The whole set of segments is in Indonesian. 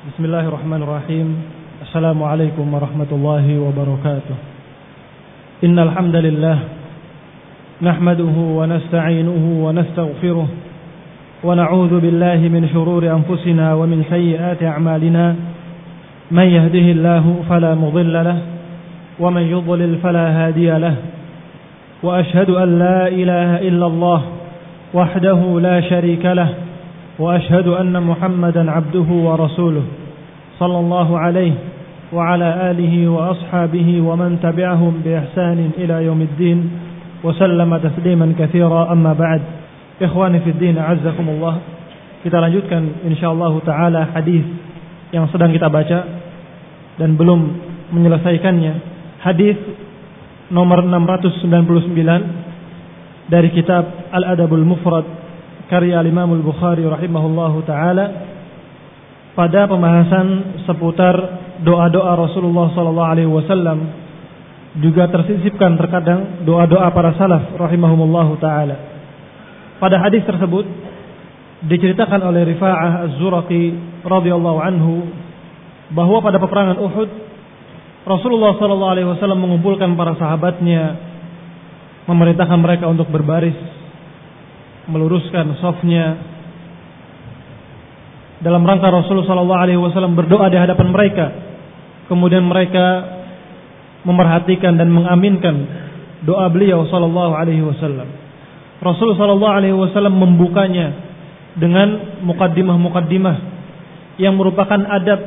Bismillahirrahmanirrahim. Assalamualaikum warahmatullahi wabarakatuh. Innal hamdalillah nahmaduhu wa nasta'inuhu wa nastaghfiruh wa na'udzu billahi min shururi anfusina wa min sayyiati a'malina. Man yahdihillahu fala mudilla lahu wa man yudlil fala hadiya lahu. Wa ashhadu an la ilaha illallah wahdahu la sharika lahu وأشهد أن محمدا عبده ورسوله صلى الله عليه وعلى آله وأصحابه ومن تبعهم بإحسان إلى يوم الدين وسلم تسليما كثيرا أما بعد. إخواني في الدين أعزكم الله. Kita lanjutkan insyaallah taala hadis yang sedang kita baca dan belum menyelesaikannya. Hadis nomor 699 dari kitab Al-Adabul Mufrad karya Imam Al-Bukhari rahimahullahu taala, pada pembahasan seputar doa-doa Rasulullah sallallahu alaihi wasallam. Juga tersisipkan terkadang doa-doa para salaf rahimahumullahu taala. Pada hadis tersebut diceritakan oleh Rifa'ah Az-Zuraqi radhiyallahu anhu bahwa pada peperangan Uhud Rasulullah sallallahu alaihi wasallam mengumpulkan para sahabatnya, memerintahkan mereka untuk berbaris, meluruskan safnya, dalam rangka Rasulullah sallallahu alaihi wasallam berdoa di hadapan mereka. Kemudian mereka memerhatikan dan mengaminkan doa beliau sallallahu alaihi wasallam. Rasulullah sallallahu alaihi wasallam membukanya dengan mukaddimah yang merupakan adab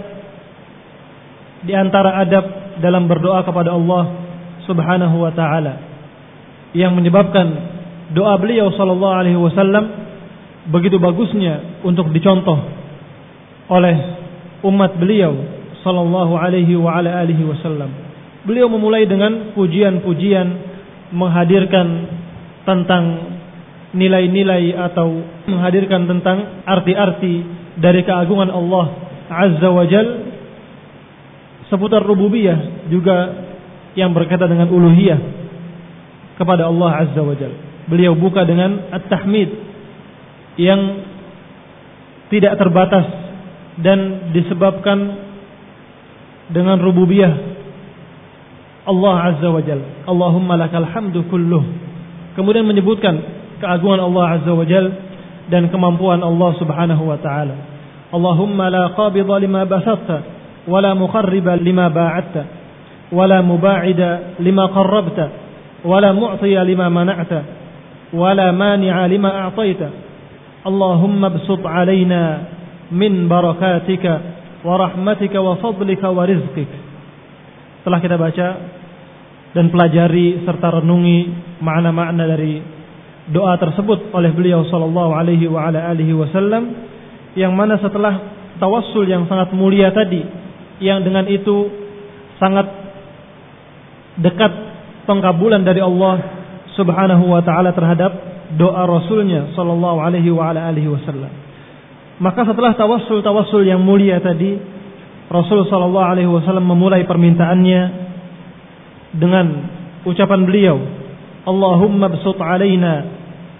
di antara adab dalam berdoa kepada Allah Subhanahu wa taala, yang menyebabkan doa beliau sallallahu alaihi wasallam begitu bagusnya untuk dicontoh oleh umat beliau sallallahu alaihi wa ala alihi wasallam. Beliau memulai dengan pujian-pujian, menghadirkan tentang nilai-nilai atau menghadirkan tentang arti-arti dari keagungan Allah Azza wa Jal, seputar rububiyah juga yang berkaitan dengan uluhiyah kepada Allah Azza wa Jal. Beliau buka dengan at-tahmid yang tidak terbatas dan disebabkan dengan rububiyah Allah Azza wa Jalla. Allahumma lakal hamdu kulluh. Kemudian menyebutkan keagungan Allah Azza wa Jalla dan kemampuan Allah Subhanahu wa taala. Allahumma la qabida lima basatta wa la muqarriba lima ba'atta wa la muba'ida lima qarrabta wa la mu'tiya lima mana'ta ولا مانع لما أعطيت اللهم ابسط علينا من بركاتك ورحمتك وفضلك ورزقك. Setelah kita baca dan pelajari serta renungi makna-makna dari doa tersebut oleh beliau sallallahu alaihi wa ala alihi wasallam, yang mana setelah tawassul yang sangat mulia tadi, yang dengan itu sangat dekat pengkabulan dari Allah Subhanahu wa ta'ala terhadap doa Rasulnya sallallahu alaihi wa ala alihi wasallam. Maka setelah tawassul yang mulia tadi, Rasul sallallahu alaihi wasallam memulai permintaannya dengan ucapan beliau, Allahumma bsut alaina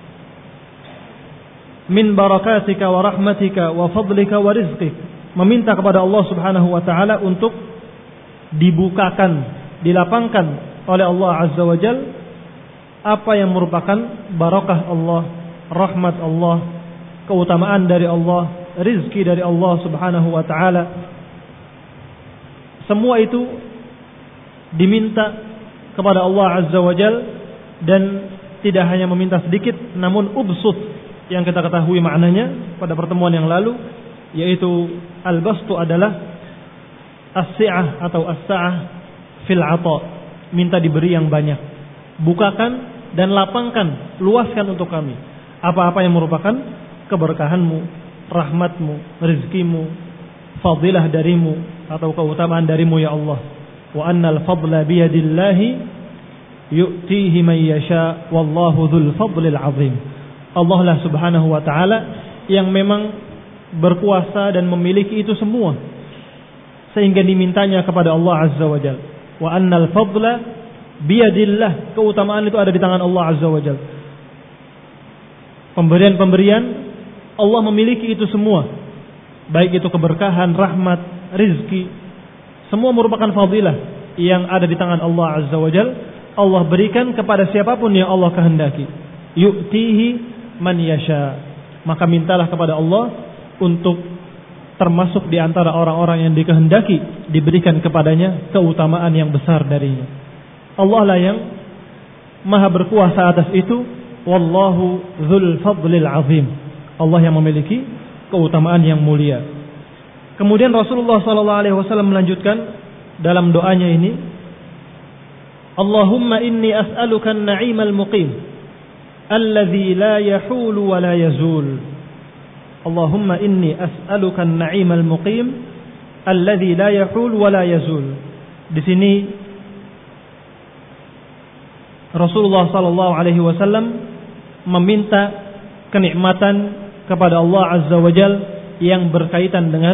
min barakatika wa rahmatika wa fadlika wa rizqik. Meminta kepada Allah Subhanahu wa ta'ala untuk dibukakan, dilapangkan oleh Allah Azza wa Jalla apa yang merupakan barakah Allah, rahmat Allah, keutamaan dari Allah, rizki dari Allah Subhanahu wa ta'ala. Semua itu diminta kepada Allah Azza wa Jal, dan tidak hanya meminta sedikit, namun ubsut yang kita ketahui maknanya pada pertemuan yang lalu, yaitu al-bastu adalah as-si'ah atau as-sa'ah fil 'ata, minta diberi yang banyak. Bukakan dan lapangkan, luaskan untuk kami apa-apa yang merupakan keberkahanmu, rahmatmu, rizkimu, fadilah darimu atau keutamaan darimu ya Allah. Wa annal fadla biyadillahi yu'tihi man yasha wallahu dzul fadlil azim. Allah lah Subhanahu wa ta'ala yang memang berkuasa dan memiliki itu semua, sehingga dimintanya kepada Allah Azza wa Jalla. Wa annal fadla biyadillah, keutamaan itu ada di tangan Allah Azza wa Jalla. Pemberian-pemberian Allah memiliki itu semua, baik itu keberkahan, rahmat, rizki, semua merupakan fadilah yang ada di tangan Allah Azza wa Jalla. Allah berikan kepada siapapun yang Allah kehendaki. Yu'tihi man yasha. Maka mintalah kepada Allah untuk termasuk di antara orang-orang yang dikehendaki diberikan kepadanya keutamaan yang besar darinya. Allah lah yang maha berkuasa atas itu. Wallahu dzul fadlil azim. Allah yang memiliki keutamaan yang mulia. Kemudian Rasulullah SAW melanjutkan dalam doanya ini, Allahumma inni as'aluka an-na'imal muqim alladzi la yahulu wa la yazul. Allahumma inni as'aluka an-na'imal muqim alladzi la yahulu wa la yazul. Di sini Rasulullah SAW meminta kenikmatan kepada Allah Azza wa Jal yang berkaitan dengan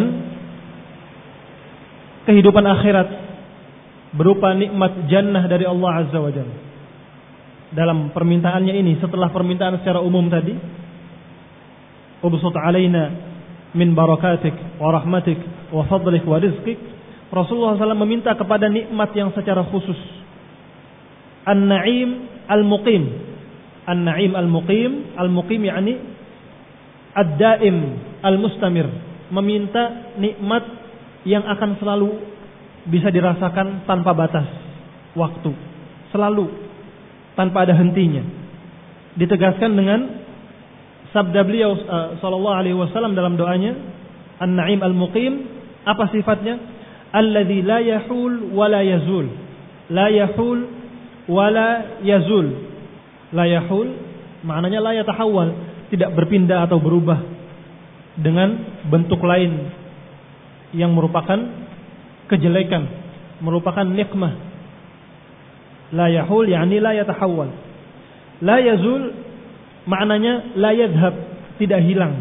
kehidupan akhirat berupa nikmat jannah dari Allah Azza wa Jal. Dalam permintaannya ini, setelah permintaan secara umum tadi, ubsut alaina min barakatik wa rahmatik wa fadlik wa rizqik, Rasulullah SAW meminta kepada nikmat yang secara khusus. An-na'im al-muqim. An-na'im al-muqim, al-muqim yakni ad-daim al-mustamir, meminta nikmat yang akan selalu bisa dirasakan tanpa batas waktu, selalu tanpa ada hentinya. Ditegaskan dengan sabda beliau sallallahu alaihi wasallam dalam doanya, An-na'im al-muqim, apa sifatnya? Alladzi la yahul wa la yazul. La yahul wa la yazul. La yahul maknanya la yatahawwal, tidak berpindah atau berubah dengan bentuk lain yang merupakan kejelekan, merupakan nikmah. La yahul yakni la yatahawwal. La yazul maknanya la yadhhab, tidak hilang.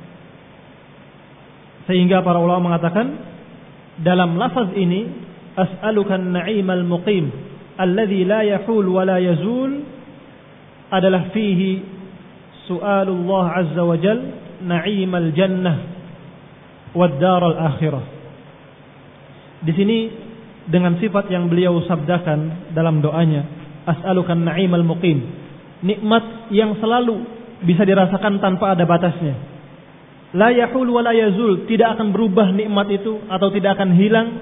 Sehingga para ulama mengatakan dalam lafaz ini, as'aluka an-na'imal muqim alladzi la yahul wa la yazul, adalah fihi su'alullah azza wa jal na'imal jannah wad daral akhirah. Di sini dengan sifat yang beliau sabdakan dalam doanya, as'alukan na'imal muqim, nikmat yang selalu bisa dirasakan tanpa ada batasnya. La yahul wa la yazul, tidak akan berubah nikmat itu atau tidak akan hilang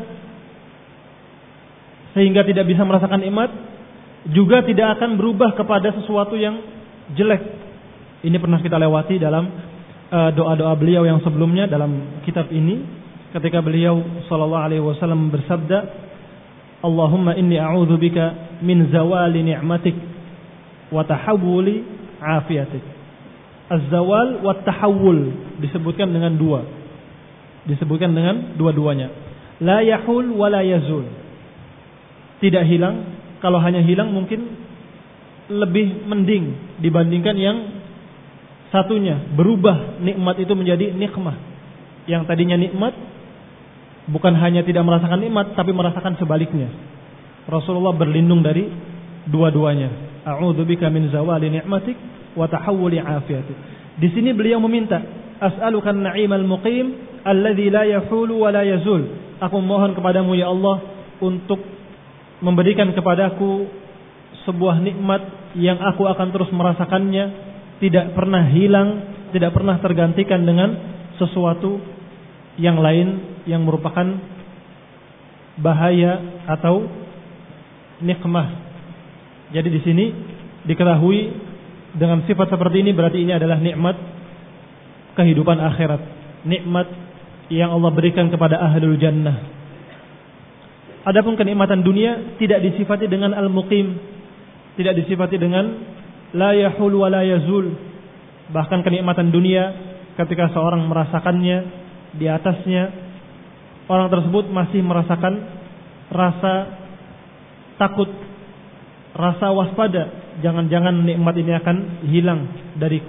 sehingga tidak bisa merasakan nikmat, juga tidak akan berubah kepada sesuatu yang jelek. Ini pernah kita lewati dalam doa-doa beliau yang sebelumnya dalam kitab ini, ketika beliau sallallahu alaihi wasallam bersabda, Allahumma inni a'udzubika min zawali ni'matik wa tahawuli afiatik. Az-zawal wa tahawul disebutkan dengan dua. Disebutkan dengan dua-duanya. La yahul wa la yazul. Tidak hilang. Kalau hanya hilang mungkin lebih mending dibandingkan yang satunya, berubah nikmat itu menjadi nikmah. Yang tadinya nikmat bukan hanya tidak merasakan nikmat, tapi merasakan sebaliknya. Rasulullah berlindung dari dua-duanya. A'udzubika min zawali ni'matik wa tahawuli afiatik. Di sini beliau meminta, as'aluka an-na'imal muqim alladzi la yahulu wa la yazul. Aku mohon kepadamu ya Allah untuk memberikan kepadaku sebuah nikmat yang aku akan terus merasakannya, tidak pernah hilang, tidak pernah tergantikan dengan sesuatu yang lain yang merupakan bahaya atau nikmah. Jadi di sini diketahui dengan sifat seperti ini berarti ini adalah nikmat kehidupan akhirat, nikmat yang Allah berikan kepada ahlul jannah. Adapun kenikmatan dunia tidak disifati dengan al-muqim, tidak disifati dengan la yahul wa la yazul. Bahkan kenikmatan dunia ketika seorang merasakannya, di atasnya orang tersebut masih merasakan rasa takut, rasa waspada, jangan-jangan nikmat ini akan hilang dariku.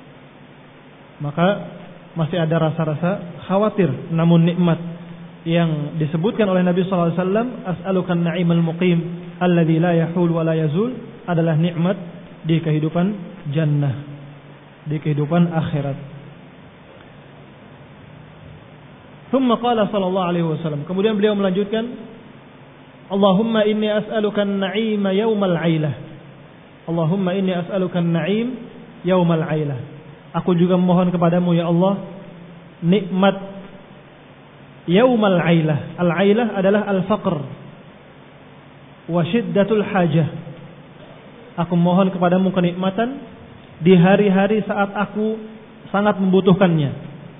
Maka masih ada rasa-rasa khawatir. Namun nikmat yang disebutkan oleh Nabi SAW, as'alukan na'imal muqim alladzi la yahul wa la yazul, adalah nikmat di kehidupan jannah, di kehidupan akhirat. Thumma qala sallallahu alaihi wasallam. Kemudian beliau melanjutkan, Allahumma inni as'aluka an-na'ima yaumal 'ailah. Allahumma inni as'aluka an-na'im yaumal 'ailah. Aku juga memohon kepadamu ya Allah nikmat yaumal 'ailah. Al-'ailah adalah al-faqr wa syiddatul hajah. Aku mohon kepadamu kenikmatan di hari-hari saat aku sangat membutuhkannya.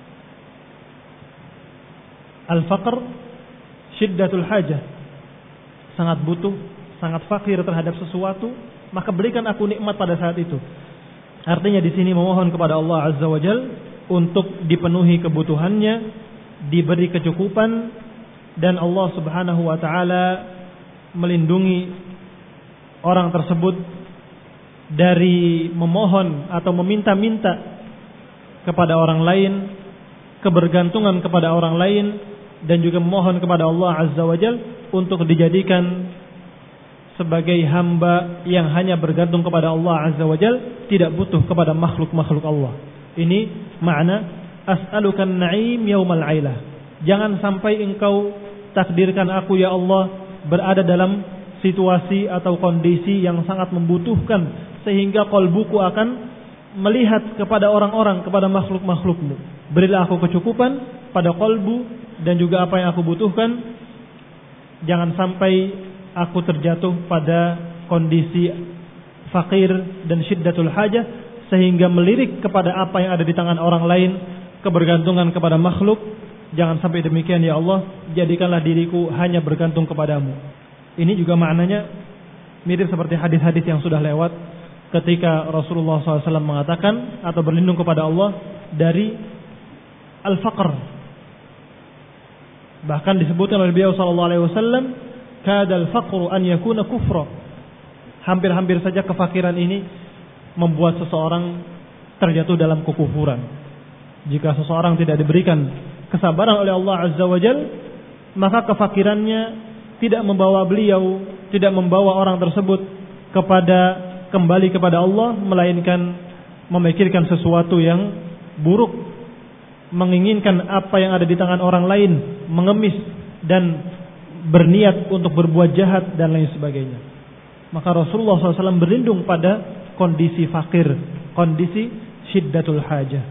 Al-faqr, syiddatul hajah, sangat butuh, sangat fakir terhadap sesuatu, maka berikan aku nikmat pada saat itu. Artinya di sini memohon kepada Allah Azza wa Jalla untuk dipenuhi kebutuhannya, diberi kecukupan, dan Allah Subhanahu wa taala melindungi orang tersebut dari memohon atau meminta-minta kepada orang lain, kebergantungan kepada orang lain, dan juga memohon kepada Allah Azza wa Jalla untuk dijadikan sebagai hamba yang hanya bergantung kepada Allah Azza wa Jalla, tidak butuh kepada makhluk-makhluk Allah. Ini makna as'alukan na'im yaumal 'ailah. Jangan sampai engkau takdirkan aku ya Allah berada dalam situasi atau kondisi yang sangat membutuhkan sehingga qalbuku akan melihat kepada orang-orang, kepada makhluk-makhlukmu. Berilah aku kecukupan pada qalbu dan juga apa yang aku butuhkan. Jangan sampai aku terjatuh pada kondisi fakir dan syiddatul hajah sehingga melirik kepada apa yang ada di tangan orang lain, kebergantungan kepada makhluk. Jangan sampai demikian ya Allah, jadikanlah diriku hanya bergantung kepadamu. Ini juga maknanya mirip seperti hadis-hadis yang sudah lewat ketika Rasulullah SAW mengatakan atau berlindung kepada Allah dari al-faqr. Bahkan disebutkan oleh beliau SAW, kadal faqru an yakuna kufra. Hampir-hampir saja kefakiran ini membuat seseorang terjatuh dalam kekufuran. Jika seseorang tidak diberikan kesabaran oleh Allah Azza wa Jalla, maka kefakirannya tidak membawa beliau, tidak membawa orang tersebut kembali kepada Allah, melainkan memikirkan sesuatu yang buruk, menginginkan apa yang ada di tangan orang lain, mengemis dan berniat untuk berbuat jahat dan lain sebagainya. Maka Rasulullah SAW berlindung pada kondisi fakir, kondisi syiddatul hajah.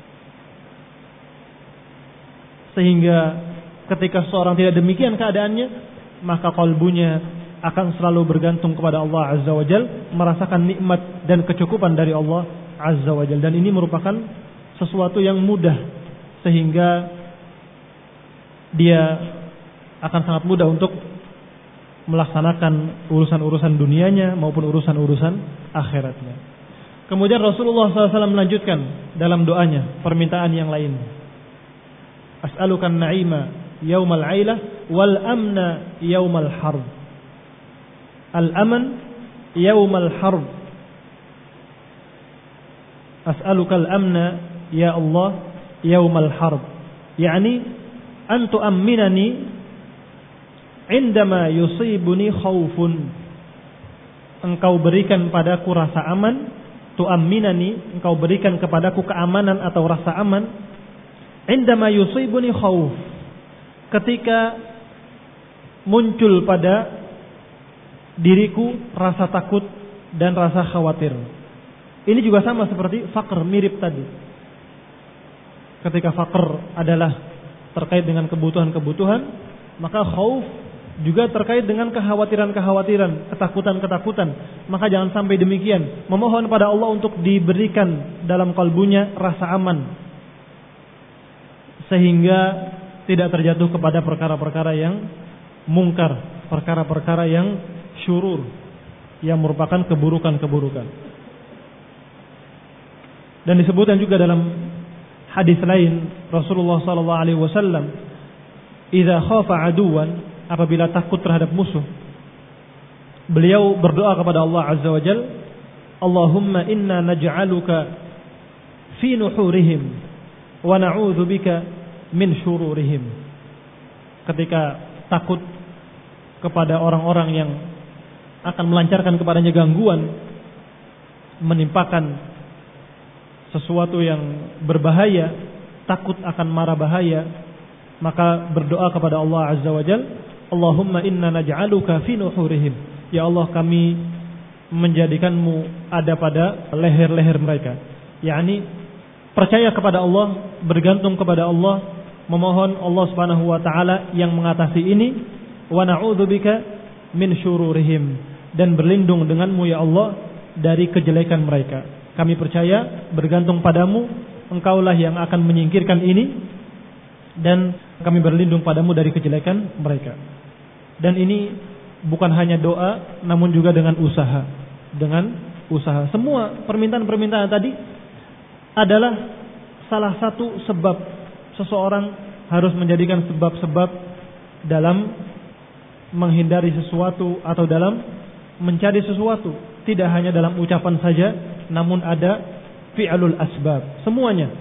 Sehingga ketika seorang tidak demikian keadaannya, maka kalbunya akan selalu bergantung kepada Allah Azza wa Jalla, merasakan nikmat dan kecukupan dari Allah Azza wa Jalla. Dan ini merupakan sesuatu yang mudah, sehingga dia akan sangat mudah untuk melaksanakan urusan-urusan dunianya maupun urusan-urusan akhiratnya. Kemudian Rasulullah SAW melanjutkan dalam doanya permintaan yang lain. As'alukan na'ima yaumal 'ailah wal amna yaumal harb. Al-aman yaumal harb. As'aluka al-amna ya Allah yaumal harb. Yani an tu'amminani indama yusibuni khaufun. Engkau berikan padaku rasa aman, tu'amminani, engkau berikan kepadaku keamanan atau rasa aman, indama yusibuni khauf, ketika muncul pada diriku rasa takut dan rasa khawatir. Ini juga sama seperti faqr, mirip tadi. Ketika faqr adalah terkait dengan kebutuhan-kebutuhan, maka khauf juga terkait dengan kekhawatiran-kekhawatiran, ketakutan-ketakutan. Maka jangan sampai demikian. Memohon pada Allah untuk diberikan dalam kalbunya rasa aman, sehingga tidak terjatuh kepada perkara-perkara yang mungkar, perkara-perkara yang syurur, yang merupakan keburukan-keburukan. Dan disebutkan juga dalam hadis lain, Rasulullah SAW, "Idza khafa aduwan," apabila takut terhadap musuh, beliau berdoa kepada Allah Azza wa Jalla, "Allahumma inna naj'aluka fi nuhurihim wa na'udzubika min syururihim." Ketika takut kepada orang-orang yang akan melancarkan kepadanya gangguan, menimpakan sesuatu yang berbahaya, takut akan mara bahaya, maka berdoa kepada Allah Azza wa Jalla, Allahumma inna naj'aluka fi nuhurihim. Ya Allah, kami menjadikanmu ada pada leher-leher mereka. yakni percaya kepada Allah, bergantung kepada Allah, memohon Allah Subhanahu wa taala yang mengatasi ini, wa na'udzubika min syururihim, dan berlindung denganmu ya Allah dari kejelekan mereka. Kami percaya, bergantung padamu, engkaulah yang akan menyingkirkan ini, dan kami berlindung padamu dari kejelekan mereka. Dan ini bukan hanya doa, namun juga dengan usaha. Dengan usaha. Semua permintaan-permintaan tadi adalah salah satu sebab seseorang harus menjadikan sebab-sebab dalam menghindari sesuatu atau dalam mencari sesuatu. Tidak hanya dalam ucapan saja, namun ada fi'lul asbab. Semuanya,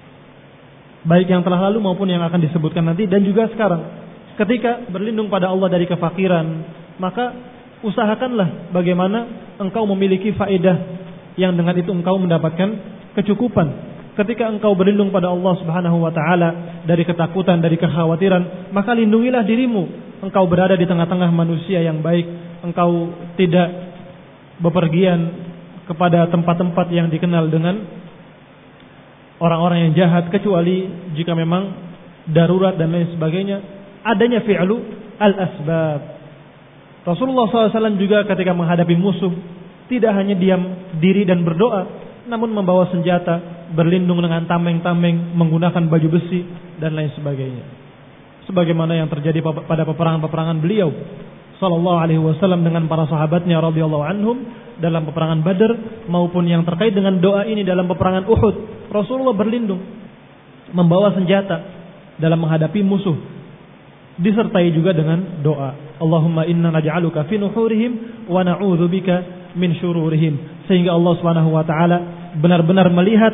baik yang telah lalu maupun yang akan disebutkan nanti, dan juga sekarang. Ketika berlindung pada Allah dari kefakiran, maka usahakanlah bagaimana engkau memiliki faedah yang dengan itu engkau mendapatkan kecukupan. Ketika engkau berlindung pada Allah Subhanahu wa taala dari ketakutan, dari kekhawatiran, maka lindungilah dirimu. Engkau berada di tengah-tengah manusia yang baik, engkau tidak bepergian kepada tempat-tempat yang dikenal dengan orang-orang yang jahat, kecuali jika memang darurat dan lain sebagainya. Adanya fi'lu al-asbab. Rasulullah SAW juga ketika menghadapi musuh tidak hanya diam diri dan berdoa, namun membawa senjata, berlindung dengan tameng-tameng, menggunakan baju besi dan lain sebagainya. Sebagaimana yang terjadi pada peperangan-peperangan beliau sallallahu alaihi wasallam dengan para sahabatnya radhiyallahu anhum dalam peperangan Badar, maupun yang terkait dengan doa ini dalam peperangan Uhud. Rasulullah berlindung, membawa senjata dalam menghadapi musuh, disertai juga dengan doa. Allahumma inna naj'aluka fi nuhurihim wa na'udzubika min syururihim. Sehingga Allah Subhanahu wa taala benar-benar melihat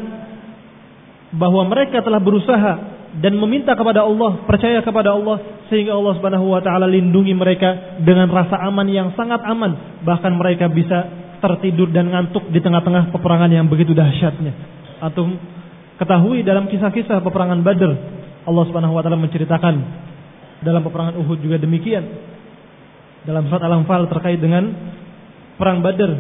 bahwa mereka telah berusaha dan meminta kepada Allah, percaya kepada Allah, sehingga Allah Subhanahu wa taala lindungi mereka dengan rasa aman yang sangat aman. Bahkan mereka bisa tertidur dan ngantuk di tengah-tengah peperangan yang begitu dahsyatnya. Antum ketahui dalam kisah-kisah peperangan Badar, Allah Subhanahu wa taala menceritakan dalam peperangan Uhud juga demikian. Dalam surat Al-Anfal terkait dengan perang Badar,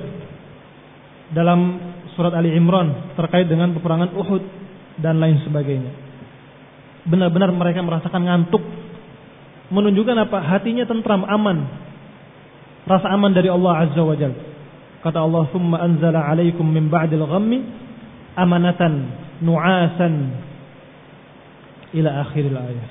dalam surat Ali Imran terkait dengan peperangan Uhud dan lain sebagainya. Benar-benar mereka merasakan ngantuk, menunjukkan apa? Hatinya tentram, aman, rasa aman dari Allah Azza wa Jalla. Kata Allah, "Tsumma anzala 'alaikum min ba'dil ghammi amanatan nu'asan" ila akhiril ayat.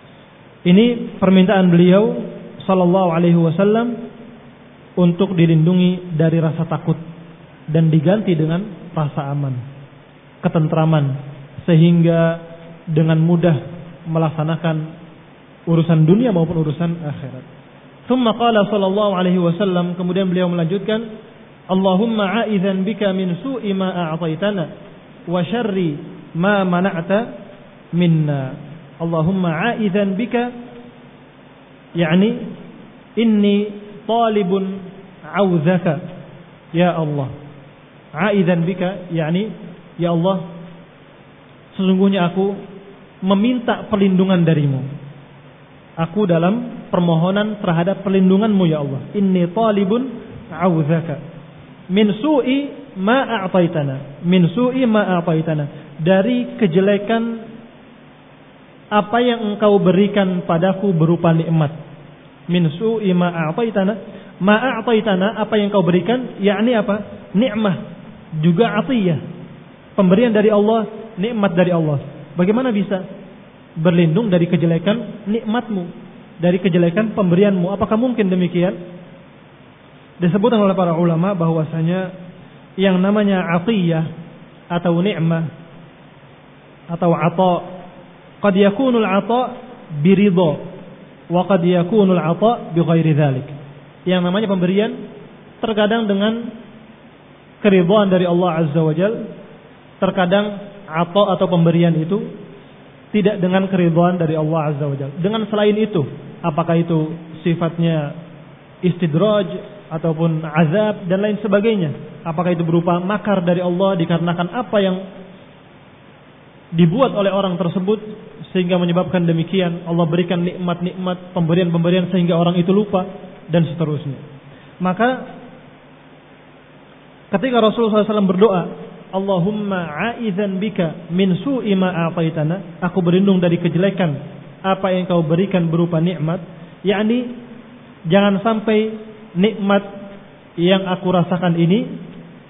Ini permintaan beliau sallallahu alaihi wasallam untuk dilindungi dari rasa takut dan diganti dengan rasa aman, ketentraman, sehingga dengan mudah melaksanakan urusan dunia maupun urusan akhirat. Tsumma qala sallallahu alaihi wasallam, kemudian beliau melanjutkan, Allahumma a'idhan bika min su'i ma a'taitana wa syarri ma mana'ta minna. Allahumma a'idhan bika, yakni inni talibun 'audzaka ya Allah. A'idhan bika, yakni ya Allah, sesungguhnya aku meminta perlindungan darimu. Aku dalam permohonan terhadap perlindunganmu ya Allah. Inni talibun 'audzaka min su'i ma a'taitana. Min su'i ma a'taitana, dari kejelekan apa yang engkau berikan padaku berupa nikmat. Min su'i ma a'taitana. Ma a'taitana, apa yang engkau berikan, yakni apa? Nikmah, juga atiyah, pemberian dari Allah, nikmat dari Allah. Bagaimana bisa berlindung dari kejelekan nikmatmu, dari kejelekan pemberianmu? Apakah mungkin demikian? Disebutkan oleh para ulama bahwasanya yang namanya atiyah atau nikmah atau ata, qad yakunul ata biridha wa qad yakunul ata bighairi dzalik. Yang namanya pemberian terkadang dengan keridhaan dari Allah Azza wa Jalla, terkadang ata atau pemberian itu tidak dengan keridhaan dari Allah Azza wa Jalla, dengan selain itu. Apakah itu sifatnya istidraj ataupun azab dan lain sebagainya? Apakah itu berupa makar dari Allah dikarenakan apa yang dibuat oleh orang tersebut sehingga menyebabkan demikian. Allah berikan nikmat-nikmat, pemberian-pemberian sehingga orang itu lupa, dan seterusnya. Maka ketika Rasulullah SAW berdoa, Allahumma a'idhan bika min su'i ma a'taitana, aku berlindung dari kejelekan apa yang kau berikan berupa nikmat, yakni jangan sampai nikmat yang aku rasakan ini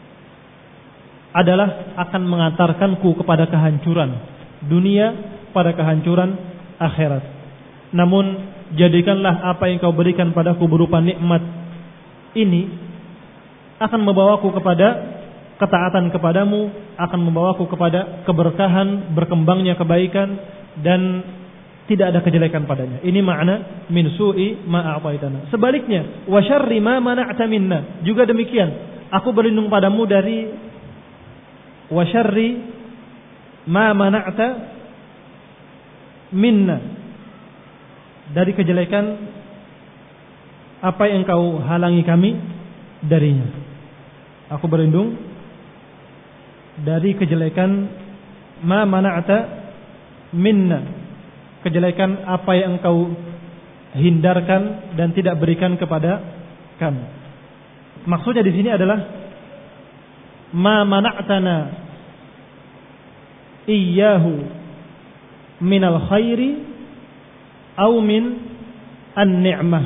adalah akan mengantarkanku kepada kehancuran dunia, pada kehancuran akhirat. Namun jadikanlah apa yang kau berikan padaku berupa nikmat ini akan membawaku kepada ketaatan kepadamu, akan membawaku kepada keberkahan, berkembangnya kebaikan, dan tidak ada kejelekan padanya. Ini makna min su'i ma a'taitana. Sebaliknya, wa syarri ma mana'ta minna, juga demikian. Aku berlindung padamu dari wa syarri ma mana'ta minna, dari kejelekan apa yang kau halangi kami darinya. Aku berlindung dari kejelekan ma mana'ta minna, kejelekan apa yang engkau hindarkan dan tidak berikan kepada kami. Maksudnya di sini adalah ma mana'tana iyyahu minal khairi au min an-ni'mah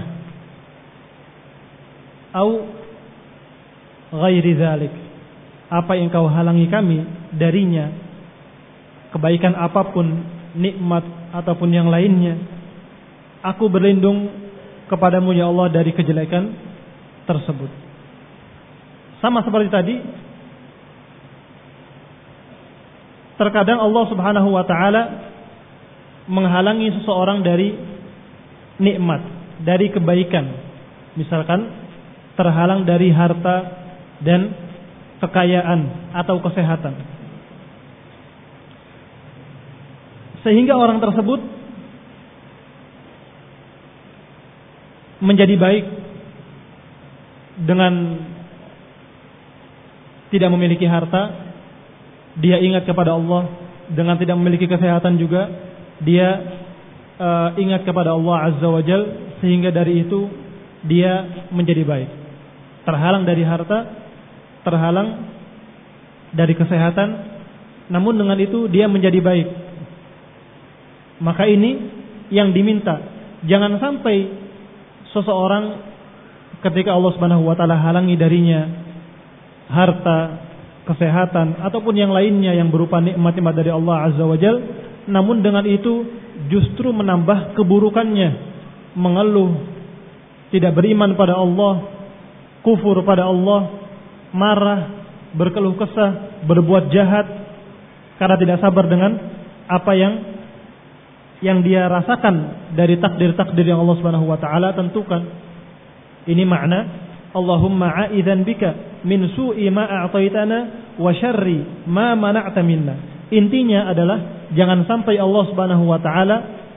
au ghairi dzalik. Apa yang kau halangi kami darinya, kebaikan apapun, nikmat ataupun yang lainnya, aku berlindung kepadamu ya Allah dari kejelekan tersebut. Sama seperti tadi, terkadang Allah Subhanahu wa taala menghalangi seseorang dari nikmat, dari kebaikan. Misalkan terhalang dari harta dan kekayaan atau kesehatan, sehingga orang tersebut menjadi baik dengan tidak memiliki harta, dia ingat kepada Allah. Dengan tidak memiliki kesehatan juga, dia ingat kepada Allah Azza wa Jal, sehingga dari itu dia menjadi baik. Terhalang dari harta, terhalang dari kesehatan, namun dengan itu dia menjadi baik. Maka ini yang diminta. Jangan sampai seseorang ketika Allah Subhanahu wa taala halangi darinya harta, kesehatan ataupun yang lainnya yang berupa nikmat-nikmat dari Allah Azza wa Jal, namun dengan itu justru menambah keburukannya, mengeluh, tidak beriman pada Allah, kufur pada Allah, marah, berkeluh kesah, berbuat jahat karena tidak sabar dengan apa yang dia rasakan dari takdir-takdir yang Allah Subhanahu wa taala tentukan. Ini makna Allahumma a'idhan bika min su'i ma a'taitana wa syarri ma mana'ta minna. Intinya adalah jangan sampai Allah Subhanahu wa taala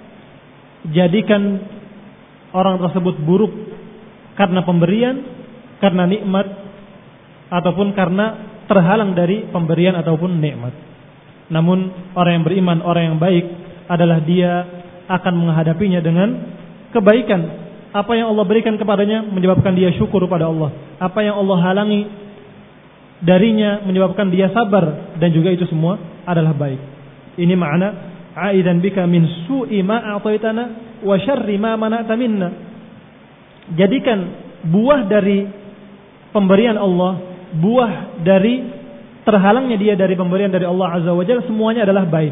jadikan orang tersebut buruk karena pemberian, karena nikmat, ataupun karena terhalang dari pemberian ataupun nikmat. Namun orang yang beriman, orang yang baik adalah dia akan menghadapinya dengan kebaikan. Apa yang Allah berikan kepadanya menyebabkan dia syukur pada Allah. Apa yang Allah halangi darinya menyebabkan dia sabar, dan juga itu semua adalah baik. Ini makna aidan bika min su'i ma a'taitana wa syarri ma mana'ta minna. Jadikan buah dari pemberian Allah, buah dari terhalangnya dia dari pemberian dari Allah Azza wa Jalla, semuanya adalah baik.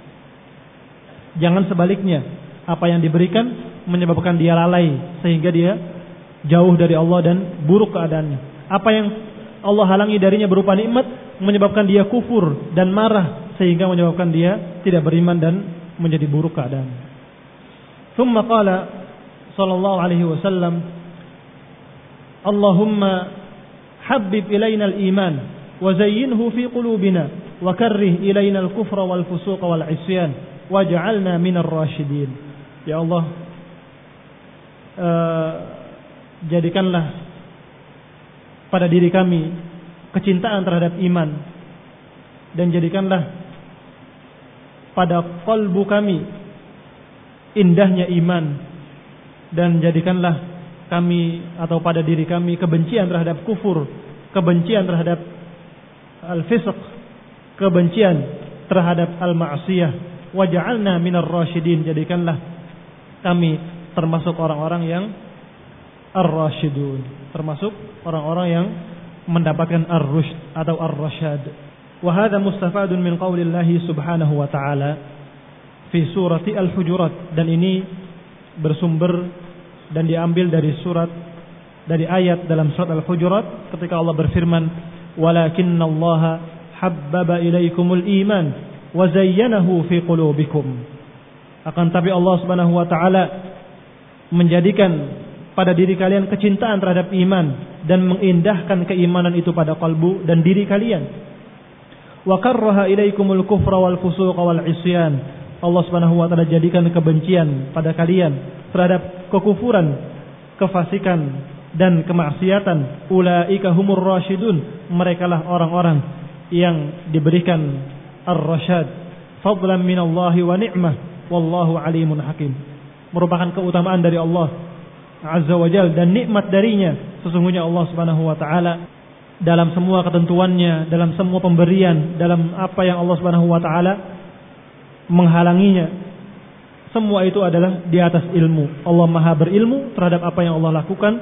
Jangan sebaliknya, apa yang diberikan menyebabkan dia lalai sehingga dia jauh dari Allah dan buruk keadaannya. Apa yang Allah halangi darinya berupa nikmat menyebabkan dia kufur dan marah sehingga menyebabkan dia tidak beriman dan menjadi buruk keadaannya. Tsumma qala sallallahu alaihi wasallam, Allahumma habbib ilaina al-iman wa zayyinhu fi qulubina wa karrih ilaina al-kufra wal fusuqa wal 'isyan waj'alna minar rasyidin. Ya Allah, jadikanlah pada diri kami kecintaan terhadap iman, dan jadikanlah pada qalbu kami indahnya iman, dan jadikanlah kami atau pada diri kami kebencian terhadap kufur, kebencian terhadap al-fisq, kebencian terhadap al-ma'siyah. Waj'alna minar rasyidin, jadikanlah kami termasuk orang-orang yang ar-rasyidun, termasuk orang-orang yang mendapatkan ar-rusyd atau ar-rasyad. Wa hadha mustafadun min qaulillahi subhanahu wa ta'ala fi surati al-hujurat, dan ini bersumber dan diambil dari ayat dalam surat al-hujurat ketika Allah berfirman, walakinnallaha habbaba ilaikumul iman wa zayyanahu fi qulubikum. Akan tapi Allah Subhanahu wa taala menjadikan pada diri kalian kecintaan terhadap iman dan mengindahkan keimanan itu pada kalbu dan diri kalian. Wa karraha ilaikumul kufra wal fusuqa wal isyan. Allah Subhanahu wa taala jadikan kebencian pada kalian terhadap kekufuran, kefasikan dan kemaksiatan. Ulaika humur rasyidun, merekalah orang-orang yang diberikan ar-rasyad, fadlan minallahi wa ni'mah, wallahu alimun hakim. Merupakan keutamaan dari Allah Azza wa Jalla dan nikmat darinya. Sesungguhnya Allah Subhanahu wa taala dalam semua ketentuannya, dalam semua pemberian, dalam apa yang Allah Subhanahu wa taala menghalanginya, semua itu adalah di atas ilmu. Allah Maha berilmu terhadap apa yang Allah lakukan,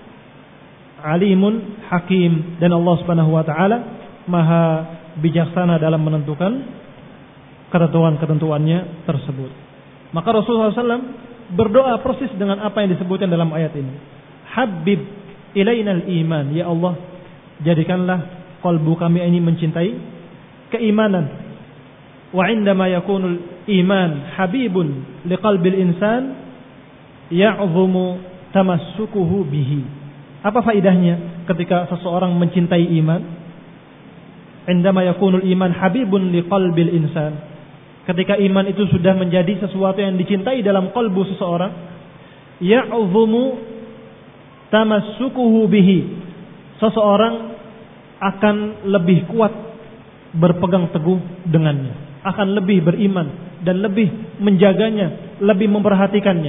alimun hakim, dan Allah Subhanahu wa taala Maha bijaksana dalam menentukan ketentuan-ketentuannya tersebut. Maka Rasulullah SAW berdoa persis dengan apa yang disebutkan dalam ayat ini. Habib ilainal iman, ya Allah, jadikanlah kalbu kami ini mencintai keimanan. Wa indama yakunul iman habibun liqalbil insan ya'zumu tamassukuhu bihi. Apa faedahnya ketika seseorang mencintai iman? Indama yakunul iman habibun liqalbil insan, ketika iman itu sudah menjadi sesuatu yang dicintai dalam kalbu seseorang, ya'zumu tamassukuhu bihi, seseorang akan lebih kuat berpegang teguh dengannya, akan lebih beriman dan lebih menjaganya, lebih memperhatikannya.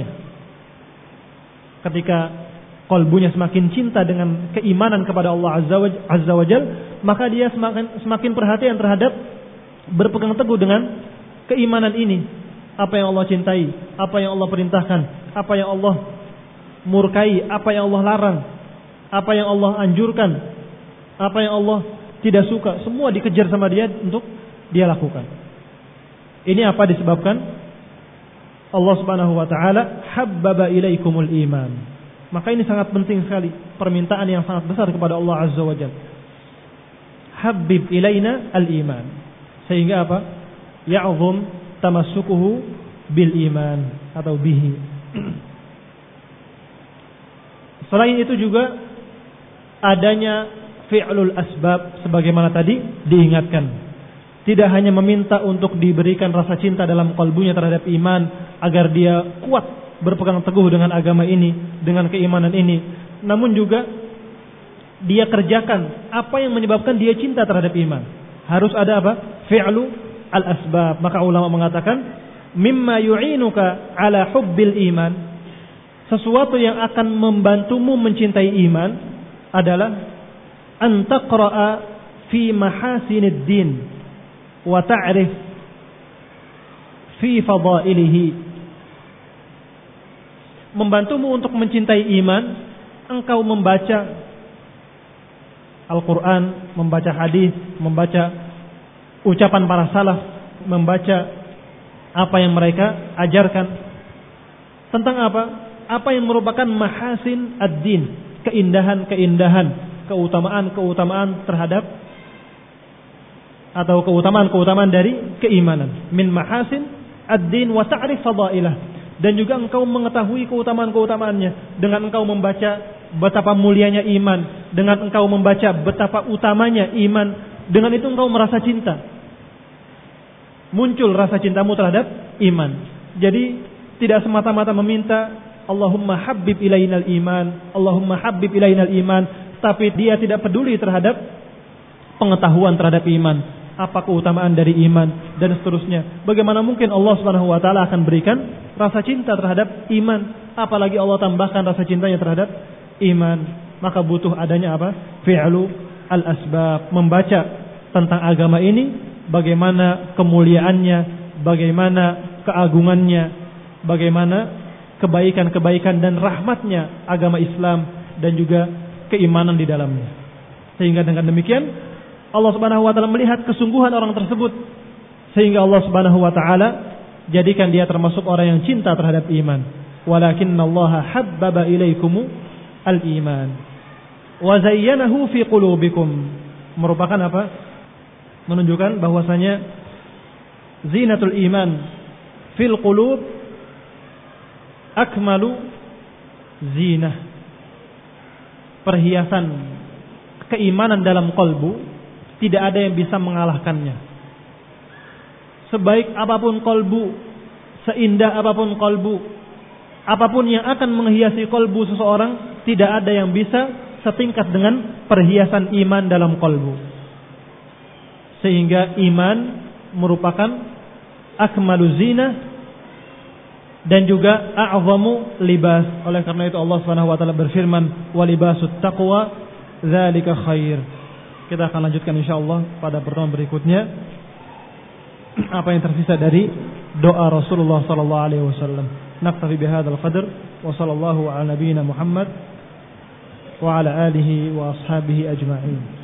Ketika kalbunya semakin cinta dengan keimanan kepada Allah Azza wa Jalla, maka dia semakin perhatian terhadap berpegang teguh dengan keimanan ini. Apa yang Allah cintai, apa yang Allah perintahkan, apa yang Allah murkai, apa yang Allah larang, apa yang Allah anjurkan, apa yang Allah tidak suka, semua dikejar sama dia untuk dia lakukan. Ini apa disebabkan? Allah Subhanahu wa taala habbaba ilaikumul iman. Maka ini sangat penting sekali, permintaan yang sangat besar kepada Allah Azza wa Jalla. Habib ilaina al-iman. Sehingga apa? Ya'zum tamassukuhu bil iman atau bihi. Selain itu juga adanya fi'lul asbab, sebagaimana tadi diingatkan. Tidak hanya meminta untuk diberikan rasa cinta dalam kalbunya terhadap iman agar dia kuat berpegang teguh dengan agama ini, dengan keimanan ini, namun juga dia kerjakan apa yang menyebabkan dia cinta terhadap iman. Harus ada apa? Fi'lu al-asbab. Maka ulama mengatakan mimma yu'inuka ala hubbil iman, sesuatu yang akan membantumu mencintai iman adalah an taqra'a fi mahasinid din wa ta'rif fi fadailihi. Membantumu untuk mencintai iman, engkau membaca Al-Quran, membaca hadis, membaca ucapan para salaf, membaca apa yang mereka ajarkan tentang apa? Apa yang merupakan mahasin ad-din, keindahan-keindahan, keutamaan-keutamaan terhadap atau keutamaan-keutamaan dari keimanan. Min mahasin ad-din wa ta'rif fadailah. Dan juga engkau mengetahui keutamaan-keutamaannya dengan engkau membaca betapa mulianya iman, dengan engkau membaca betapa utamanya iman, dengan itu engkau merasa cinta. Muncul rasa cintamu terhadap iman. Jadi tidak semata-mata meminta Allahumma habib ilainal iman, Allahumma habib ilainal iman, tapi dia tidak peduli terhadap pengetahuan terhadap iman, apa keutamaan dari iman dan seterusnya. Bagaimana mungkin Allah Subhanahu wa taala akan berikan rasa cinta terhadap iman, apalagi Allah tambahkan rasa cintanya terhadap iman. Maka butuh adanya apa? Fi'lu al-asbab, membaca tentang agama ini, bagaimana kemuliaannya, bagaimana keagungannya, bagaimana kebaikan-kebaikan dan rahmatnya agama Islam dan juga keimanan di dalamnya. Sehingga dengan demikian Allah Subhanahu wa taala melihat kesungguhan orang tersebut, sehingga Allah Subhanahu wa taala jadikan dia termasuk orang yang cinta terhadap iman. Walakinnallaha habbaba ilaikum al-iman wa zayyanahu fi qulubikum. Merupakan apa? Menunjukkan bahwasanya zinatul iman fil qulub akmalu zinah. Perhiasan keimanan dalam kalbu tidak ada yang bisa mengalahkannya. Sebaik apapun kalbu, seindah apapun kalbu, apapun yang akan menghiasi kalbu seseorang, tidak ada yang bisa setingkat dengan perhiasan iman dalam kalbu. Sehingga iman merupakan akmalu zinah dan juga a'zamu libas. Oleh karena itu Allah Subhanahu wa taala berfirman, "Wa libasut taqwa dzalika khair." Kita akan lanjutkan insyaallah pada pertemuan berikutnya apa yang tersisa dari doa Rasulullah sallallahu alaihi wasallam. Naktafi bihadzal qadar wa sallallahu ala nabiyyina Muhammad wa ala alihi wa ashabihi ajma'in.